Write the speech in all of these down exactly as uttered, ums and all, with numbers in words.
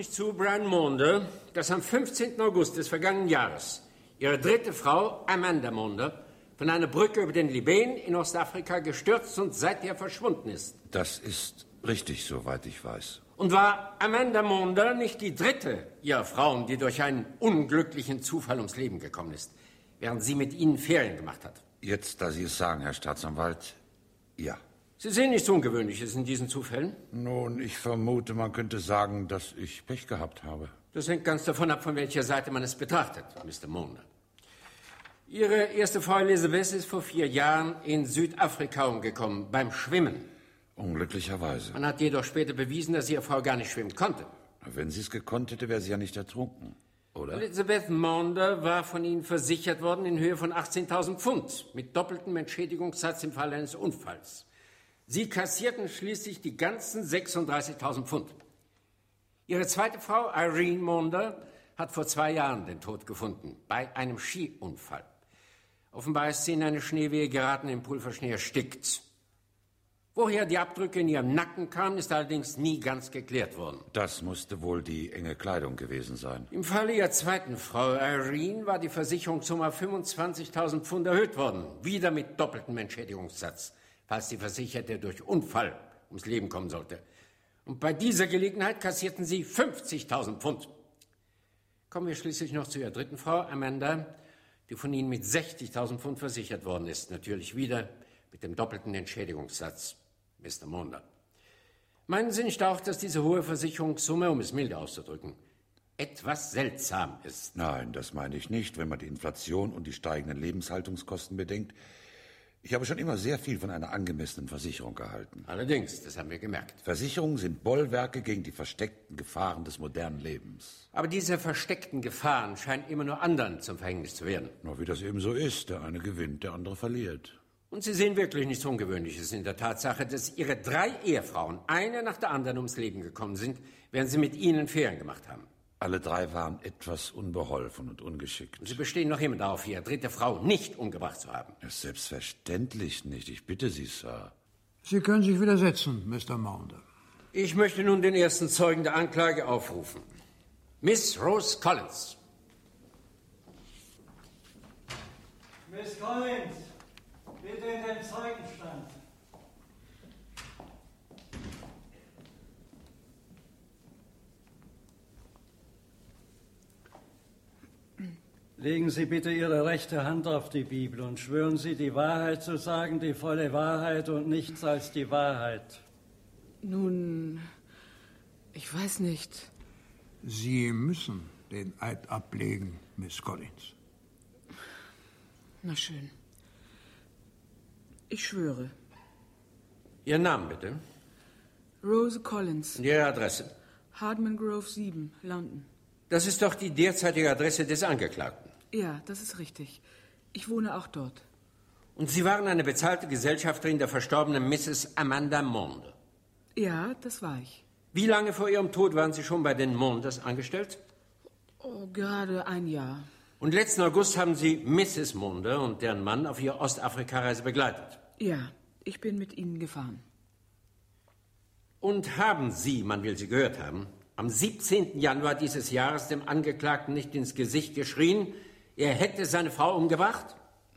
nicht zu, Brian Maunder, dass am fünfzehnten August des vergangenen Jahres Ihre dritte Frau, Amanda Maunder, von einer Brücke über den Liban in Ostafrika gestürzt und seither verschwunden ist? Das ist richtig, soweit ich weiß. Und war Amanda Maunder nicht die dritte Ihrer Frauen, die durch einen unglücklichen Zufall ums Leben gekommen ist, während sie mit Ihnen Ferien gemacht hat? Jetzt, da Sie es sagen, Herr Staatsanwalt, ja. Sie sehen nichts Ungewöhnliches in diesen Zufällen? Nun, ich vermute, man könnte sagen, dass ich Pech gehabt habe. Das hängt ganz davon ab, von welcher Seite man es betrachtet, Mister Maunder. Ihre erste Frau Elizabeth ist vor vier Jahren in Südafrika umgekommen, beim Schwimmen. Unglücklicherweise. Man hat jedoch später bewiesen, dass Ihre Frau gar nicht schwimmen konnte. Wenn sie es gekonnt hätte, wäre sie ja nicht ertrunken, oder? Elizabeth Maunder war von Ihnen versichert worden in Höhe von achtzehntausend Pfund, mit doppeltem Entschädigungssatz im Fall eines Unfalls. Sie kassierten schließlich die ganzen sechsunddreißigtausend Pfund. Ihre zweite Frau, Irene Maunder, hat vor zwei Jahren den Tod gefunden, bei einem Skiunfall. Offenbar ist sie in eine Schneewehe geraten, im Pulverschnee erstickt. Woher die Abdrücke in ihrem Nacken kamen, ist allerdings nie ganz geklärt worden. Das musste wohl die enge Kleidung gewesen sein. Im Falle Ihrer zweiten Frau, Irene, war die Versicherungssumme auf fünfundzwanzigtausend Pfund erhöht worden, wieder mit doppeltem Entschädigungssatz, falls die Versicherte durch Unfall ums Leben kommen sollte. Und bei dieser Gelegenheit kassierten sie fünfzigtausend Pfund. Kommen wir schließlich noch zu Ihrer dritten Frau, Amanda, die von Ihnen mit sechzigtausend Pfund versichert worden ist. Natürlich wieder mit dem doppelten Entschädigungssatz, Mister Maunder. Meinen Sie nicht auch, dass diese hohe Versicherungssumme, um es milde auszudrücken, etwas seltsam ist? Nein, das meine ich nicht, wenn man die Inflation und die steigenden Lebenshaltungskosten bedenkt. Ich habe schon immer sehr viel von einer angemessenen Versicherung gehalten. Allerdings, das haben wir gemerkt. Versicherungen sind Bollwerke gegen die versteckten Gefahren des modernen Lebens. Aber diese versteckten Gefahren scheinen immer nur anderen zum Verhängnis zu werden. Nur wie das eben so ist, der eine gewinnt, der andere verliert. Und Sie sehen wirklich nichts Ungewöhnliches in der Tatsache, dass Ihre drei Ehefrauen eine nach der anderen ums Leben gekommen sind, während sie mit Ihnen Ferien gemacht haben. Alle drei waren etwas unbeholfen und ungeschickt. Und Sie bestehen noch immer darauf, Ihre dritte Frau nicht umgebracht zu haben. Ja, selbstverständlich nicht. Ich bitte Sie, Sir. Sie können sich widersetzen, Mister Maunder. Ich möchte nun den ersten Zeugen der Anklage aufrufen. Miss Rose Collins. Miss Collins, bitte in den Zeugenstand. Legen Sie bitte Ihre rechte Hand auf die Bibel und schwören Sie, die Wahrheit zu sagen, die volle Wahrheit und nichts als die Wahrheit. Nun, ich weiß nicht. Sie müssen den Eid ablegen, Miss Collins. Na schön. Ich schwöre. Ihren Namen bitte. Rose Collins. Und Ihre Adresse. Hardman Grove sieben, London. Das ist doch die derzeitige Adresse des Angeklagten. Ja, das ist richtig. Ich wohne auch dort. Und Sie waren eine bezahlte Gesellschafterin der verstorbenen Misses Amanda Maunder. Ja, das war ich. Wie lange vor Ihrem Tod waren Sie schon bei den Maunders angestellt? Oh, gerade ein Jahr. Und letzten August haben Sie Misses Maunder und deren Mann auf ihrer Ostafrika-Reise begleitet? Ja, ich bin mit ihnen gefahren. Und haben Sie, man will Sie gehört haben, am siebzehnten Januar dieses Jahres dem Angeklagten nicht ins Gesicht geschrien, er hätte seine Frau umgebracht?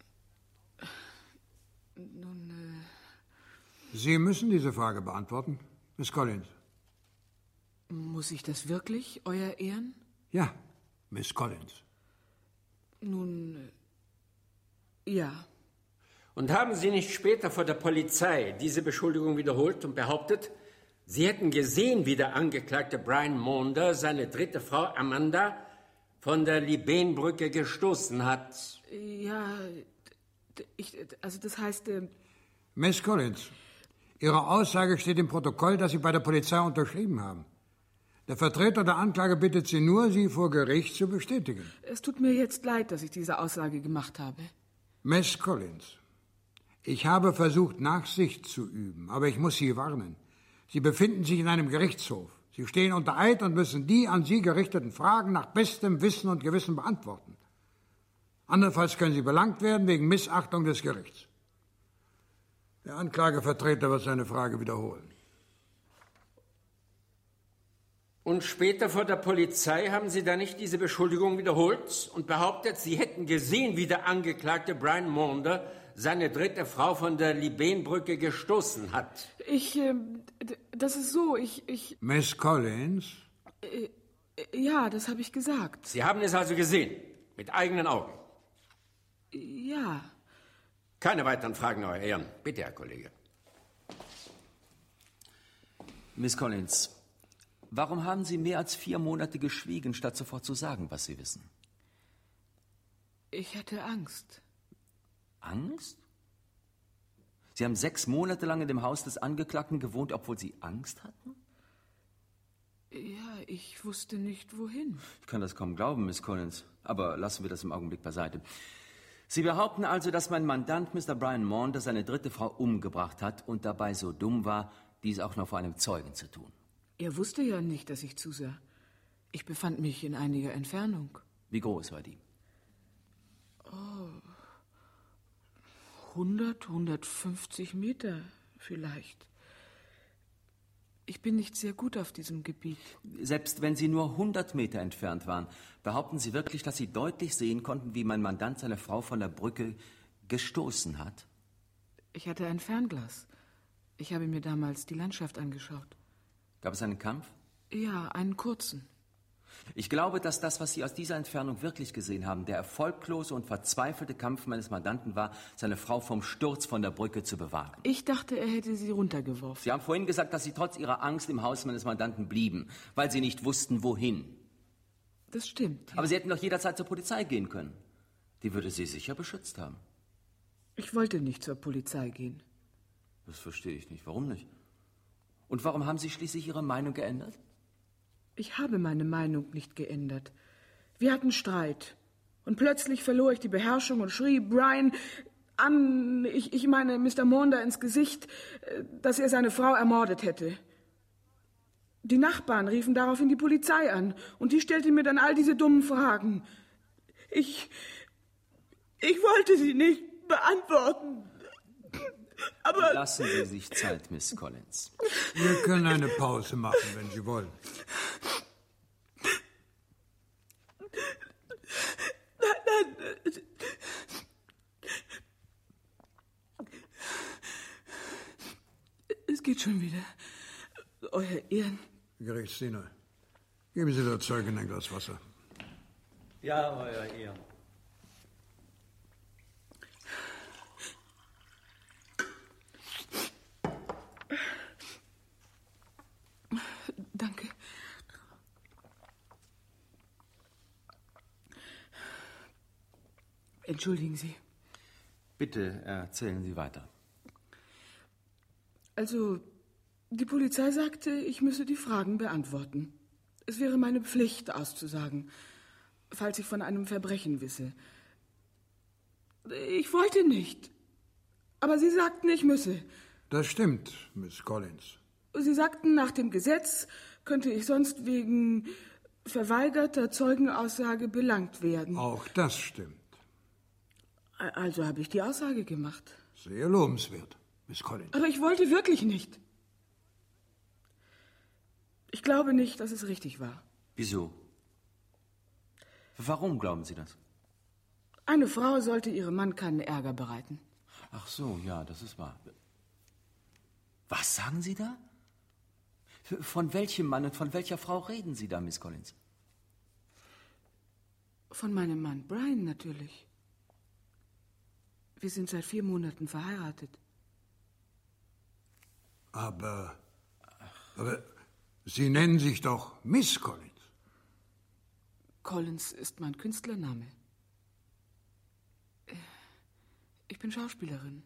Nun, äh... Sie müssen diese Frage beantworten, Miss Collins. Muss ich das wirklich, Euer Ehren? Ja, Miss Collins. Nun, äh, ja. Und haben Sie nicht später vor der Polizei diese Beschuldigung wiederholt und behauptet, Sie hätten gesehen, wie der Angeklagte Brian Maunder seine dritte Frau Amanda von der Libanbrücke gestoßen hat? Ja, ich, also das heißt... Äh Miss Collins, Ihre Aussage steht im Protokoll, das Sie bei der Polizei unterschrieben haben. Der Vertreter der Anklage bittet Sie nur, sie vor Gericht zu bestätigen. Es tut mir jetzt leid, dass ich diese Aussage gemacht habe. Miss Collins, ich habe versucht, Nachsicht zu üben, aber ich muss Sie warnen. Sie befinden sich in einem Gerichtshof. Sie stehen unter Eid und müssen die an Sie gerichteten Fragen nach bestem Wissen und Gewissen beantworten. Andernfalls können Sie belangt werden wegen Missachtung des Gerichts. Der Anklagevertreter wird seine Frage wiederholen. Und später vor der Polizei haben Sie da nicht diese Beschuldigung wiederholt und behauptet, Sie hätten gesehen, wie der Angeklagte Brian Maunder seine dritte Frau von der Libénbrücke gestoßen hat. Ich, äh, das ist so, ich, ich... Miss Collins? Äh, ja, das habe ich gesagt. Sie haben es also gesehen, mit eigenen Augen? Ja. Keine weiteren Fragen, Euer Ehren. Bitte, Herr Kollege. Miss Collins, warum haben Sie mehr als vier Monate geschwiegen, statt sofort zu sagen, was Sie wissen? Ich hatte Angst. Angst? Sie haben sechs Monate lang in dem Haus des Angeklagten gewohnt, obwohl Sie Angst hatten? Ja, ich wusste nicht, wohin. Ich kann das kaum glauben, Miss Collins, aber lassen wir das im Augenblick beiseite. Sie behaupten also, dass mein Mandant, Mister Brian Maunder, seine dritte Frau umgebracht hat und dabei so dumm war, dies auch noch vor einem Zeugen zu tun. Er wusste ja nicht, dass ich zusah. Ich befand mich in einiger Entfernung. Wie groß war die? Oh, hundert, hundertfünfzig Meter vielleicht. Ich bin nicht sehr gut auf diesem Gebiet. Selbst wenn Sie nur hundert Meter entfernt waren, behaupten Sie wirklich, dass Sie deutlich sehen konnten, wie mein Mandant seine Frau von der Brücke gestoßen hat? Ich hatte ein Fernglas. Ich habe mir damals die Landschaft angeschaut. Gab es einen Kampf? Ja, einen kurzen. Ich glaube, dass das, was Sie aus dieser Entfernung wirklich gesehen haben, der erfolglose und verzweifelte Kampf meines Mandanten war, seine Frau vom Sturz von der Brücke zu bewahren. Ich dachte, er hätte sie runtergeworfen. Sie haben vorhin gesagt, dass Sie trotz Ihrer Angst im Haus meines Mandanten blieben, weil Sie nicht wussten, wohin. Das stimmt. Ja. Aber Sie hätten doch jederzeit zur Polizei gehen können. Die würde Sie sicher beschützt haben. Ich wollte nicht zur Polizei gehen. Das verstehe ich nicht. Warum nicht? Und warum haben Sie schließlich Ihre Meinung geändert? Ich habe meine Meinung nicht geändert. Wir hatten Streit. Und plötzlich verlor ich die Beherrschung und schrie Brian an, ich, ich meine Mister Maunder ins Gesicht, dass er seine Frau ermordet hätte. Die Nachbarn riefen daraufhin die Polizei an und die stellte mir dann all diese dummen Fragen. Ich, ich wollte sie nicht beantworten. Aber... Lassen Sie sich Zeit, Miss Collins. Wir können eine Pause machen, wenn Sie wollen. Nein, nein. Es geht schon wieder. Euer Ehren. Gerichtsdiener, geben Sie der Zeugin ein Glas Wasser. Ja, Euer Ehren. Danke. Entschuldigen Sie. Bitte erzählen Sie weiter. Also, die Polizei sagte, ich müsse die Fragen beantworten. Es wäre meine Pflicht, auszusagen, falls ich von einem Verbrechen wisse. Ich wollte nicht. Aber sie sagten, ich müsse. Das stimmt, Miss Collins. Sie sagten, nach dem Gesetz könnte ich sonst wegen verweigerter Zeugenaussage belangt werden. Auch das stimmt. Also habe ich die Aussage gemacht. Sehr lobenswert, Miss Collins. Aber ich wollte wirklich nicht. Ich glaube nicht, dass es richtig war. Wieso? Warum glauben Sie das? Eine Frau sollte ihrem Mann keinen Ärger bereiten. Ach so, ja, das ist wahr. Was sagen Sie da? Von welchem Mann und von welcher Frau reden Sie da, Miss Collins? Von meinem Mann Brian natürlich. Wir sind seit vier Monaten verheiratet. Aber, aber Sie nennen sich doch Miss Collins. Collins ist mein Künstlername. Ich bin Schauspielerin.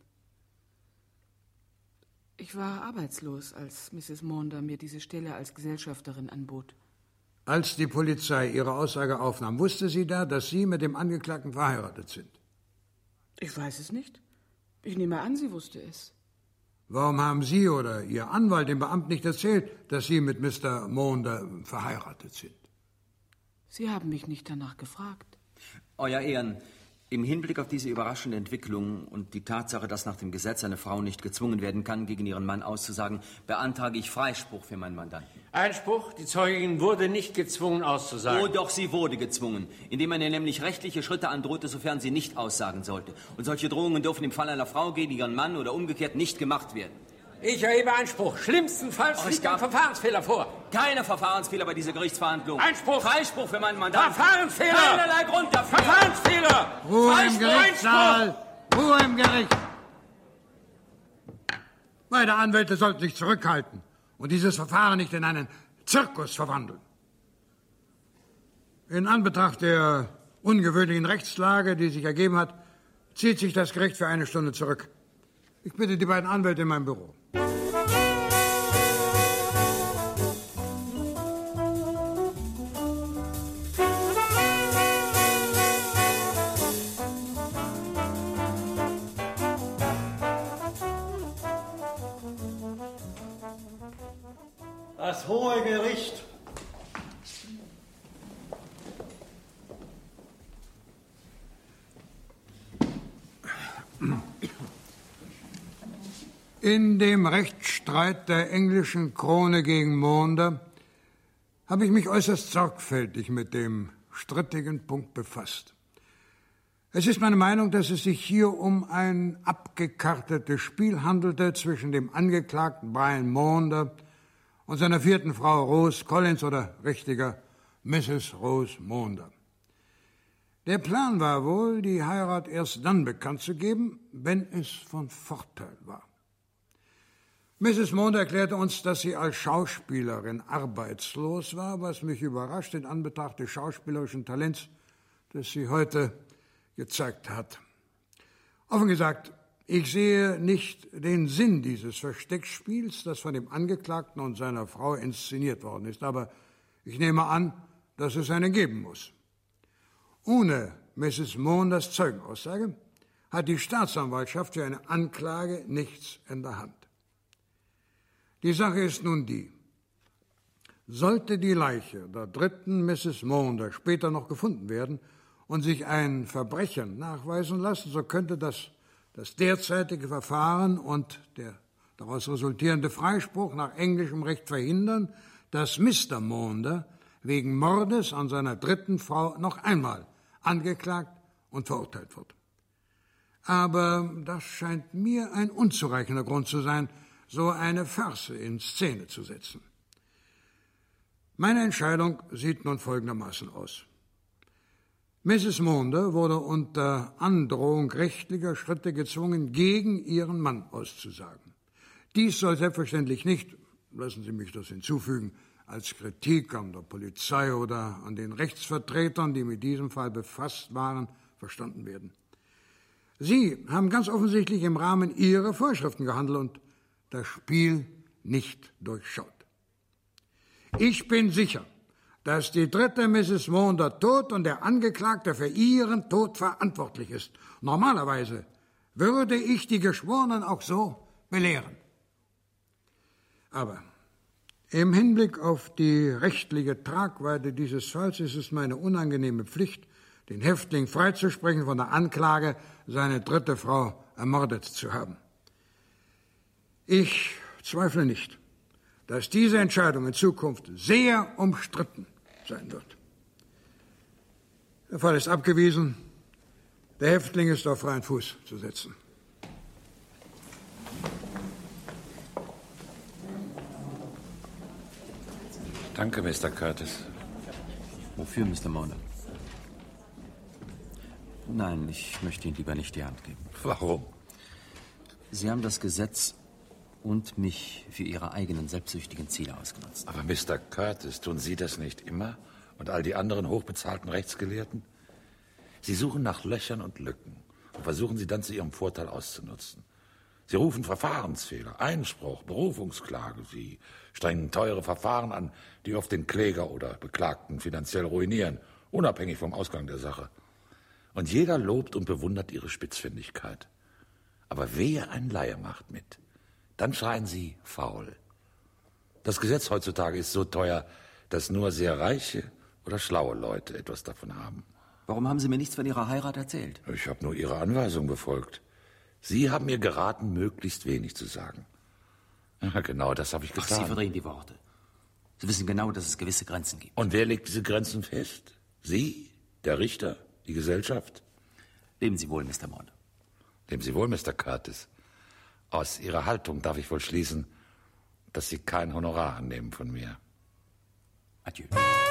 Ich war arbeitslos, als Misses Maunder mir diese Stelle als Gesellschafterin anbot. Als die Polizei Ihre Aussage aufnahm, wusste sie da, dass Sie mit dem Angeklagten verheiratet sind? Ich weiß es nicht. Ich nehme an, sie wusste es. Warum haben Sie oder Ihr Anwalt dem Beamten nicht erzählt, dass Sie mit Mister Maunder verheiratet sind? Sie haben mich nicht danach gefragt. Euer Ehren, im Hinblick auf diese überraschende Entwicklung und die Tatsache, dass nach dem Gesetz eine Frau nicht gezwungen werden kann, gegen ihren Mann auszusagen, beantrage ich Freispruch für meinen Mandanten. Einspruch, die Zeugin wurde nicht gezwungen auszusagen. Oh, doch, sie wurde gezwungen, indem man ihr nämlich rechtliche Schritte androhte, sofern sie nicht aussagen sollte. Und solche Drohungen dürfen im Fall einer Frau gegen ihren Mann oder umgekehrt nicht gemacht werden. Ich erhebe Einspruch. Schlimmstenfalls Oh, liegt ein Verfahrensfehler vor. Keine Verfahrensfehler bei dieser Gerichtsverhandlung. Einspruch. Freispruch für meinen Mandanten. Verfahrensfehler. Keinerlei Grund dafür. Verfahrensfehler. Ruhe im Freispruch. Gerichtssaal. Ruhe im Gericht. Beide Anwälte sollten sich zurückhalten und dieses Verfahren nicht in einen Zirkus verwandeln. In Anbetracht der ungewöhnlichen Rechtslage, die sich ergeben hat, zieht sich das Gericht für eine Stunde zurück. Ich bitte die beiden Anwälte in mein Büro. Das Hohe Gericht. In dem Rechtsstreit der englischen Krone gegen Maunder habe ich mich äußerst sorgfältig mit dem strittigen Punkt befasst. Es ist meine Meinung, dass es sich hier um ein abgekartetes Spiel handelte zwischen dem Angeklagten Brian Maunder und seiner vierten Frau Rose Collins oder richtiger Misses Rose Maunder. Der Plan war wohl, die Heirat erst dann bekannt zu geben, wenn es von Vorteil war. Misses Maunder erklärte uns, dass sie als Schauspielerin arbeitslos war, was mich überrascht in Anbetracht des schauspielerischen Talents, das sie heute gezeigt hat. Offen gesagt, ich sehe nicht den Sinn dieses Versteckspiels, das von dem Angeklagten und seiner Frau inszeniert worden ist, aber ich nehme an, dass es einen geben muss. Ohne Misses Maunders Zeugenaussage hat die Staatsanwaltschaft für eine Anklage nichts in der Hand. Die Sache ist nun die: Sollte die Leiche der dritten Misses Maunder später noch gefunden werden und sich ein Verbrechen nachweisen lassen, so könnte das, das derzeitige Verfahren und der daraus resultierende Freispruch nach englischem Recht verhindern, dass Mister Maunder wegen Mordes an seiner dritten Frau noch einmal angeklagt und verurteilt wird. Aber das scheint mir ein unzureichender Grund zu sein, so eine Farce in Szene zu setzen. Meine Entscheidung sieht nun folgendermaßen aus. Misses Maunder wurde unter Androhung rechtlicher Schritte gezwungen, gegen ihren Mann auszusagen. Dies soll selbstverständlich nicht, lassen Sie mich das hinzufügen, als Kritik an der Polizei oder an den Rechtsvertretern, die mit diesem Fall befasst waren, verstanden werden. Sie haben ganz offensichtlich im Rahmen Ihrer Vorschriften gehandelt und das Spiel nicht durchschaut. Ich bin sicher, dass die dritte Misses Maunder tot und der Angeklagte für ihren Tod verantwortlich ist. Normalerweise würde ich die Geschworenen auch so belehren. Aber im Hinblick auf die rechtliche Tragweite dieses Falls ist es meine unangenehme Pflicht, den Häftling freizusprechen von der Anklage, seine dritte Frau ermordet zu haben. Ich zweifle nicht, dass diese Entscheidung in Zukunft sehr umstritten sein wird. Der Fall ist abgewiesen. Der Häftling ist auf freien Fuß zu setzen. Danke, Mister Curtis. Wofür, Mister Maunder? Nein, ich möchte Ihnen lieber nicht die Hand geben. Warum? Sie haben das Gesetz und mich für Ihre eigenen selbstsüchtigen Ziele ausgenutzt. Aber Mister Curtis, tun Sie das nicht immer? Und all die anderen hochbezahlten Rechtsgelehrten? Sie suchen nach Löchern und Lücken und versuchen sie dann zu ihrem Vorteil auszunutzen. Sie rufen Verfahrensfehler, Einspruch, Berufungsklage. Sie strengen teure Verfahren an, die oft den Kläger oder Beklagten finanziell ruinieren, unabhängig vom Ausgang der Sache. Und jeder lobt und bewundert ihre Spitzfindigkeit. Aber wehe, ein Laie macht mit. Dann schreien sie faul. Das Gesetz heutzutage ist so teuer, dass nur sehr reiche oder schlaue Leute etwas davon haben. Warum haben Sie mir nichts von Ihrer Heirat erzählt? Ich habe nur Ihre Anweisung befolgt. Sie haben mir geraten, möglichst wenig zu sagen. Ja, genau, das habe ich getan. Ach, Sie verdrehen die Worte. Sie wissen genau, dass es gewisse Grenzen gibt. Und wer legt diese Grenzen fest? Sie? Der Richter? Die Gesellschaft? Leben Sie wohl, Mister Maunder. Leben Sie wohl, Mister Curtis. Aus Ihrer Haltung darf ich wohl schließen, dass Sie kein Honorar annehmen von mir. Adieu.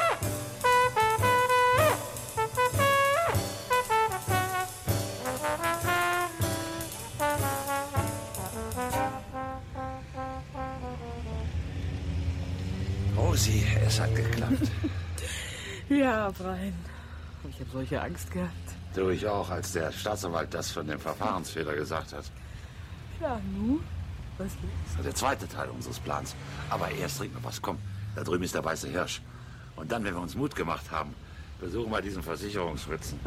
Rosi, es hat geklappt. Ja, Brian. Ich habe solche Angst gehabt. Du, ich auch, als der Staatsanwalt das von dem Verfahrensfehler gesagt hat. Ja, nu? Was ist? Der zweite Teil unseres Plans. Aber erst trink noch was. Komm, da drüben ist der weiße Hirsch. Und dann, wenn wir uns Mut gemacht haben, besuchen wir diesen Versicherungsfritzen.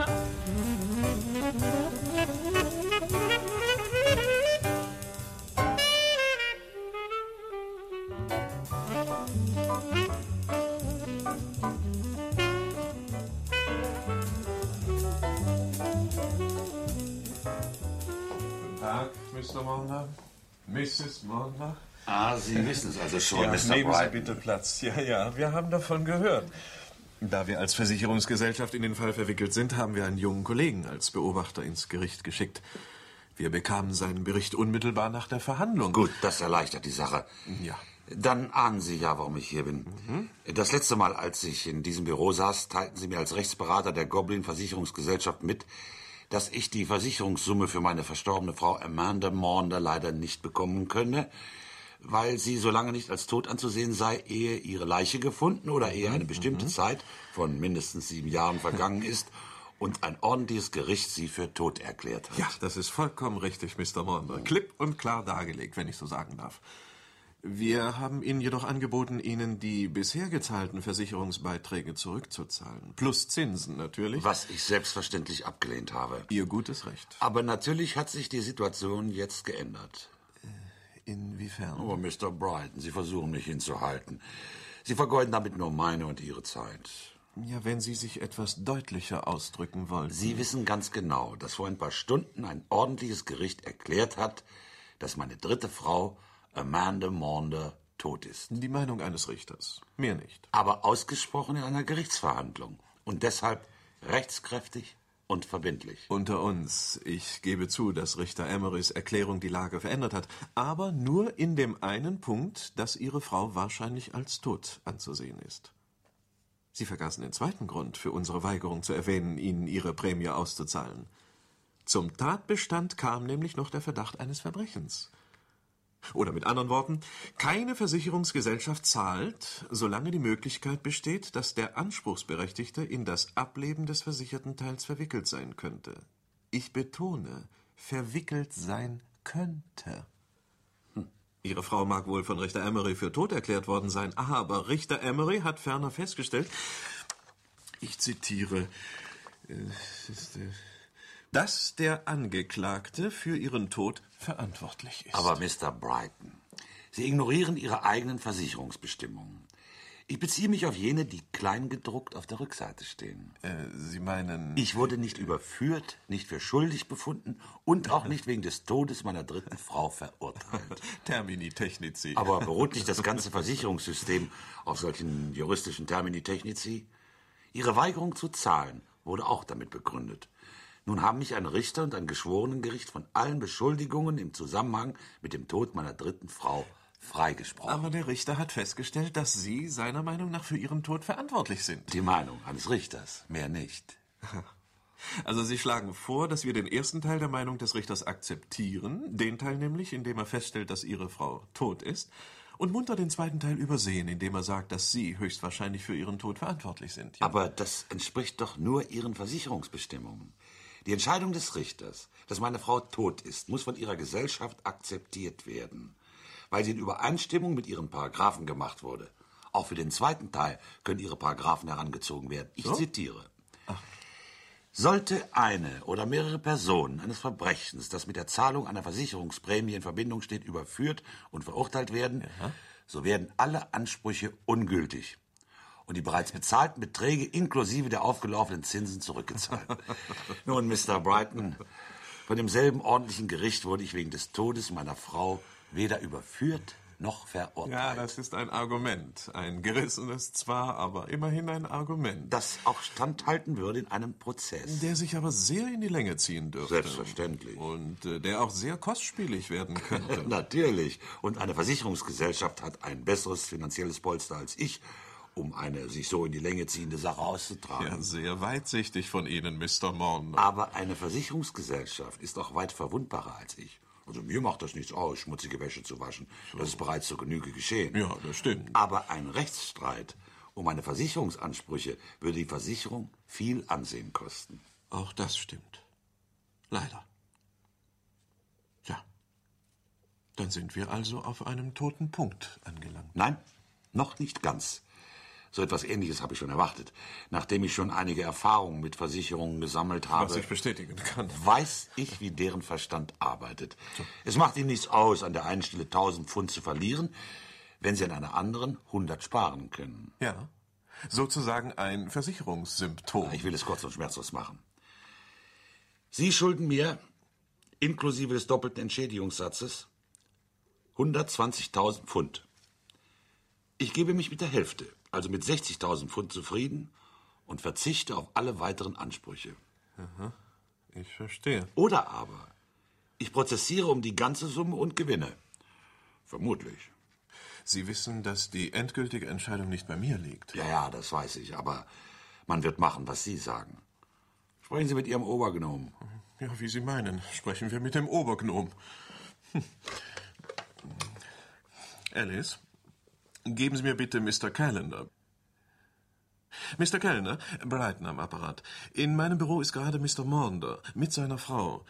Mister Maunder, Misses Maunder. Ah, Sie wissen es also schon, Ja, Mister nehmen Brighton. Sie bitte Platz. Ja, ja, wir haben davon gehört. Da wir als Versicherungsgesellschaft in den Fall verwickelt sind, haben wir einen jungen Kollegen als Beobachter ins Gericht geschickt. Wir bekamen seinen Bericht unmittelbar nach der Verhandlung. Gut, das erleichtert die Sache. Ja. Dann ahnen Sie ja, warum ich hier bin. Mhm. Das letzte Mal, als ich in diesem Büro saß, teilten Sie mir als Rechtsberater der Goblin Versicherungsgesellschaft mit, dass ich die Versicherungssumme für meine verstorbene Frau Amanda Maunder leider nicht bekommen könne, weil sie so lange nicht als tot anzusehen sei, ehe ihre Leiche gefunden oder ehe eine bestimmte mhm. Zeit von mindestens sieben Jahren vergangen ist und ein ordentliches Gericht sie für tot erklärt hat. Ja, das ist vollkommen richtig, Mister Maunder. Klipp und klar dargelegt, wenn ich so sagen darf. Wir haben Ihnen jedoch angeboten, Ihnen die bisher gezahlten Versicherungsbeiträge zurückzuzahlen. Plus Zinsen natürlich. Was ich selbstverständlich abgelehnt habe. Ihr gutes Recht. Aber natürlich hat sich die Situation jetzt geändert. Inwiefern? Oh, Mister Brighton, Sie versuchen mich hinzuhalten. Sie vergeuden damit nur meine und Ihre Zeit. Ja, wenn Sie sich etwas deutlicher ausdrücken wollten. Sie wissen ganz genau, dass vor ein paar Stunden ein ordentliches Gericht erklärt hat, dass meine dritte Frau Amanda Maunder tot ist. Die Meinung eines Richters. Mehr nicht. Aber ausgesprochen in einer Gerichtsverhandlung. Und deshalb rechtskräftig und verbindlich. Unter uns. Ich gebe zu, dass Richter Emerys Erklärung die Lage verändert hat. Aber nur in dem einen Punkt, dass Ihre Frau wahrscheinlich als tot anzusehen ist. Sie vergaßen den zweiten Grund für unsere Weigerung zu erwähnen, Ihnen Ihre Prämie auszuzahlen. Zum Tatbestand kam nämlich noch der Verdacht eines Verbrechens. Oder mit anderen Worten, keine Versicherungsgesellschaft zahlt, solange die Möglichkeit besteht, dass der Anspruchsberechtigte in das Ableben des versicherten Teils verwickelt sein könnte. Ich betone, verwickelt sein könnte. Hm. Ihre Frau mag wohl von Richter Emery für tot erklärt worden sein, aber Richter Emery hat ferner festgestellt, ich zitiere, äh, ist, äh, dass der Angeklagte für ihren Tod verantwortlich ist. Aber Mister Brighton, Sie ignorieren Ihre eigenen Versicherungsbestimmungen. Ich beziehe mich auf jene, die kleingedruckt auf der Rückseite stehen. Äh, Sie meinen... Ich wurde nicht überführt, nicht für schuldig befunden und auch nicht wegen des Todes meiner dritten Frau verurteilt. Termini technici. Aber beruht nicht das ganze Versicherungssystem auf solchen juristischen Termini technici? Ihre Weigerung zu zahlen wurde auch damit begründet. Nun haben mich ein Richter und ein Geschworenengericht von allen Beschuldigungen im Zusammenhang mit dem Tod meiner dritten Frau freigesprochen. Aber der Richter hat festgestellt, dass Sie seiner Meinung nach für Ihren Tod verantwortlich sind. Die Meinung eines Richters, mehr nicht. Also Sie schlagen vor, dass wir den ersten Teil der Meinung des Richters akzeptieren, den Teil nämlich, in dem er feststellt, dass Ihre Frau tot ist, und munter den zweiten Teil übersehen, indem er sagt, dass Sie höchstwahrscheinlich für Ihren Tod verantwortlich sind. Ja? Aber das entspricht doch nur Ihren Versicherungsbestimmungen. Die Entscheidung des Richters, dass meine Frau tot ist, muss von ihrer Gesellschaft akzeptiert werden, weil sie in Übereinstimmung mit ihren Paragraphen gemacht wurde. Auch für den zweiten Teil können ihre Paragraphen herangezogen werden. Ich so? zitiere. Ach. Sollte eine oder mehrere Personen eines Verbrechens, das mit der Zahlung einer Versicherungsprämie in Verbindung steht, überführt und verurteilt werden, ja. so werden alle Ansprüche ungültig und die bereits bezahlten Beträge inklusive der aufgelaufenen Zinsen zurückgezahlt. Nun, Mister Brighton, von demselben ordentlichen Gericht wurde ich wegen des Todes meiner Frau weder überführt noch verurteilt. Ja, das ist ein Argument. Ein gerissenes zwar, aber immerhin ein Argument. Das auch standhalten würde in einem Prozess. Der sich aber sehr in die Länge ziehen dürfte. Selbstverständlich. Und äh, der auch sehr kostspielig werden könnte. Natürlich. Und eine Versicherungsgesellschaft hat ein besseres finanzielles Polster als ich, um eine sich so in die Länge ziehende Sache auszutragen. Ja, sehr weitsichtig von Ihnen, Mister Maunder. Aber eine Versicherungsgesellschaft ist auch weit verwundbarer als ich. Also mir macht das nichts aus, schmutzige Wäsche zu waschen. So. Das ist bereits zur Genüge geschehen. Ja, das stimmt. Aber ein Rechtsstreit um meine Versicherungsansprüche würde die Versicherung viel Ansehen kosten. Auch das stimmt. Leider. Ja. Dann sind wir also auf einem toten Punkt angelangt. Nein, noch nicht ganz. So etwas Ähnliches habe ich schon erwartet. Nachdem ich schon einige Erfahrungen mit Versicherungen gesammelt habe, was ich bestätigen kann, weiß ich, wie deren Verstand arbeitet. So. Es macht ihnen nichts aus, an der einen Stelle tausend Pfund zu verlieren, wenn sie an einer anderen hundert sparen können. Ja, sozusagen ein Versicherungssymptom. Ich will es kurz und schmerzlos machen. Sie schulden mir, inklusive des doppelten Entschädigungssatzes, hundertzwanzigtausend Pfund. Ich gebe mich mit der Hälfte, also mit sechzigtausend Pfund zufrieden und verzichte auf alle weiteren Ansprüche. Aha, ich verstehe. Oder aber ich prozessiere um die ganze Summe und gewinne. Vermutlich. Sie wissen, dass die endgültige Entscheidung nicht bei mir liegt. Ja, ja, das weiß ich, aber man wird machen, was Sie sagen. Sprechen Sie mit Ihrem Obergnom. Ja, wie Sie meinen. Sprechen wir mit dem Obergnom. Hm. Alice, geben Sie mir bitte Mister Callender. Mister Callender, Brighton am Apparat. In meinem Büro ist gerade Mister Maunder mit seiner Frau.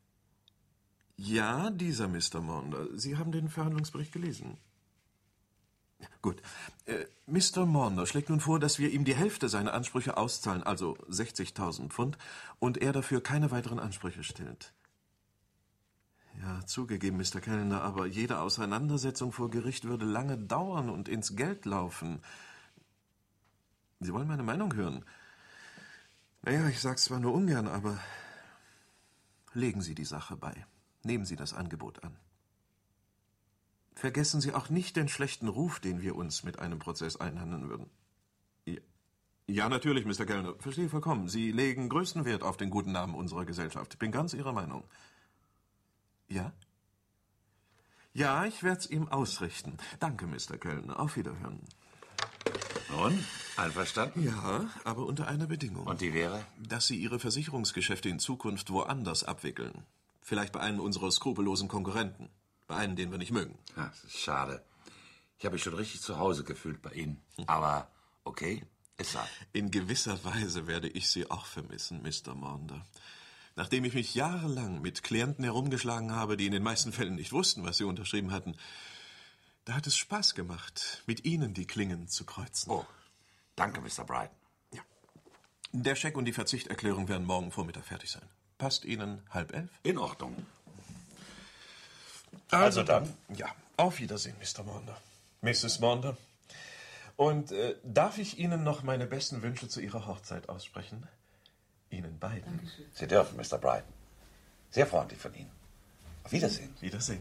Ja, dieser Mister Maunder. Sie haben den Verhandlungsbericht gelesen. Gut. Äh, Mister Maunder schlägt nun vor, dass wir ihm die Hälfte seiner Ansprüche auszahlen, also sechzigtausend Pfund, und er dafür keine weiteren Ansprüche stellt. Ja, zugegeben, Mister Kellner, aber jede Auseinandersetzung vor Gericht würde lange dauern und ins Geld laufen. Sie wollen meine Meinung hören? Naja, ich sag's zwar nur ungern, aber legen Sie die Sache bei. Nehmen Sie das Angebot an. Vergessen Sie auch nicht den schlechten Ruf, den wir uns mit einem Prozess einhandeln würden. Ja, ja natürlich, Mister Kellner, verstehe vollkommen. Sie legen größten Wert auf den guten Namen unserer Gesellschaft. Ich bin ganz Ihrer Meinung. Ja? Ja, ich werde es ihm ausrichten. Danke, Mister Kellner. Auf Wiederhören. Nun, einverstanden? Ja, aber unter einer Bedingung. Und die wäre? Dass Sie Ihre Versicherungsgeschäfte in Zukunft woanders abwickeln. Vielleicht bei einem unserer skrupellosen Konkurrenten. Bei einem, den wir nicht mögen. Ja, das ist schade. Ich habe mich schon richtig zu Hause gefühlt bei Ihnen. Aber okay, es sei. In gewisser Weise werde ich Sie auch vermissen, Mister Maunder. Nachdem ich mich jahrelang mit Klienten herumgeschlagen habe, die in den meisten Fällen nicht wussten, was sie unterschrieben hatten, da hat es Spaß gemacht, mit Ihnen die Klingen zu kreuzen. Oh, danke, Mister Brighton. Ja. Der Scheck und die Verzichterklärung werden morgen Vormittag fertig sein. Passt Ihnen halb elf? In Ordnung. Also, also dann, ja, auf Wiedersehen, Mister Maunder. Misses Maunder. Und äh, darf ich Ihnen noch meine besten Wünsche zu Ihrer Hochzeit aussprechen? Ihnen beiden. Dankeschön. Sie dürfen, Mister Brighton. Sehr freundlich von Ihnen. Auf Wiedersehen. Wiedersehen.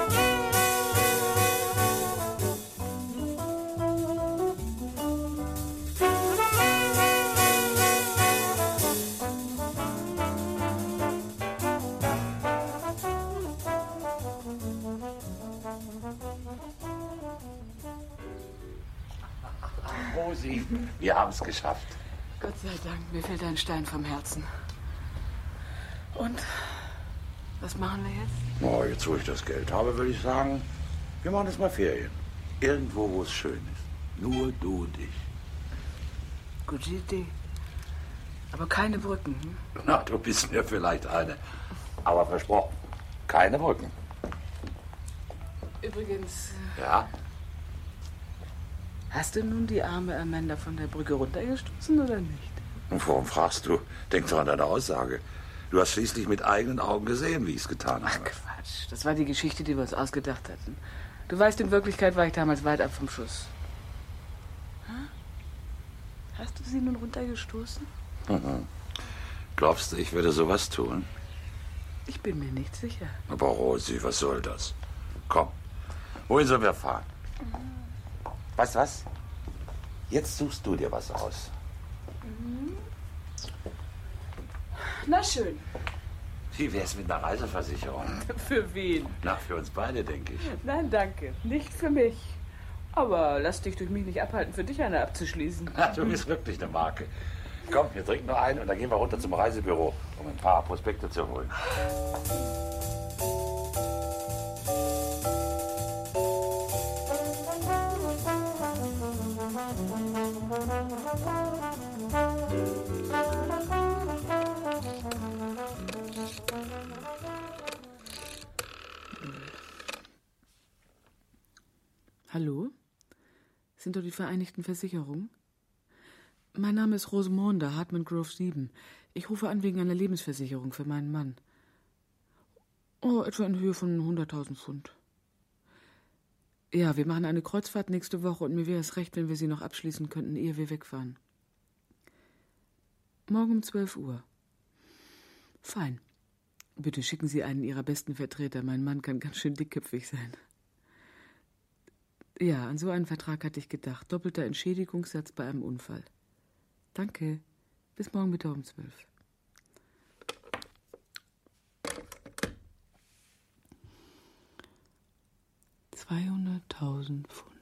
Rosi, wir haben es geschafft. Gott sei Dank, mir fällt ein Stein vom Herzen. Und? Was machen wir jetzt? Oh, jetzt, wo ich das Geld habe, würde ich sagen, wir machen jetzt mal Ferien. Irgendwo, wo es schön ist. Nur du und ich. Gute Idee. Aber keine Brücken, hm? Na, du bist mir vielleicht eine. Aber versprochen, keine Brücken. Übrigens... Ja? Hast du nun die arme Amanda von der Brücke runtergestoßen oder nicht? Und warum fragst du? Denk doch an deine Aussage. Du hast schließlich mit eigenen Augen gesehen, wie ich es getan habe. Ach Quatsch, das war die Geschichte, die wir uns ausgedacht hatten. Du weißt, in Wirklichkeit war ich damals weit ab vom Schuss. Hm? Hast du sie nun runtergestoßen? Mhm. Glaubst du, ich würde sowas tun? Ich bin mir nicht sicher. Aber Rosi, was soll das? Komm, Wohin sollen wir fahren? Weißt du was? Jetzt suchst du dir was aus. Na schön. Wie wär's mit einer Reiseversicherung? Für wen? Na, für uns beide, denke ich. Nein, danke. Nicht für mich. Aber lass dich durch mich nicht abhalten, für dich eine abzuschließen. Na, du bist wirklich eine Marke. Komm, wir trinken noch einen und dann gehen wir runter zum Reisebüro, um ein paar Prospekte zu holen. Hallo? Sind doch die Vereinigten Versicherungen? Mein Name ist Rosamonda, Hartman Grove sieben. Ich rufe an wegen einer Lebensversicherung für meinen Mann. Oh, etwa in Höhe von hunderttausend Pfund. Ja, wir machen eine Kreuzfahrt nächste Woche und mir wäre es recht, wenn wir sie noch abschließen könnten, ehe wir wegfahren. Morgen um zwölf Uhr. Fein. Bitte schicken Sie einen Ihrer besten Vertreter. Mein Mann kann ganz schön dickköpfig sein. Ja, an so einen Vertrag hatte ich gedacht. Doppelter Entschädigungssatz bei einem Unfall. Danke. Bis morgen Mittag um zwölf. zweihunderttausend Pfund.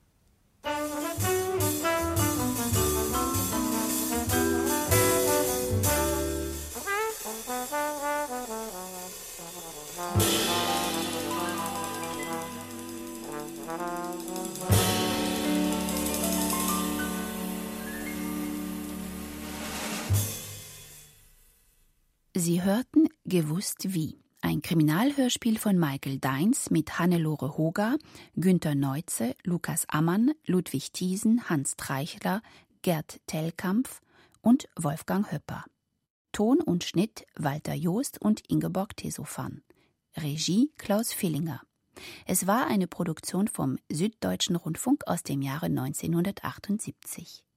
Sie hörten Gewusst wie, ein Kriminalhörspiel von Michael Deins mit Hannelore Hogar, Günter Neuze, Lukas Ammann, Ludwig Thiesen, Hans Treichler, Gerd Tellkampf und Wolfgang Höpper. Ton und Schnitt Walter Joost und Ingeborg Tesofan. Regie Klaus Villinger. Es war eine Produktion vom Süddeutschen Rundfunk aus dem Jahre neunzehnhundertachtundsiebzig.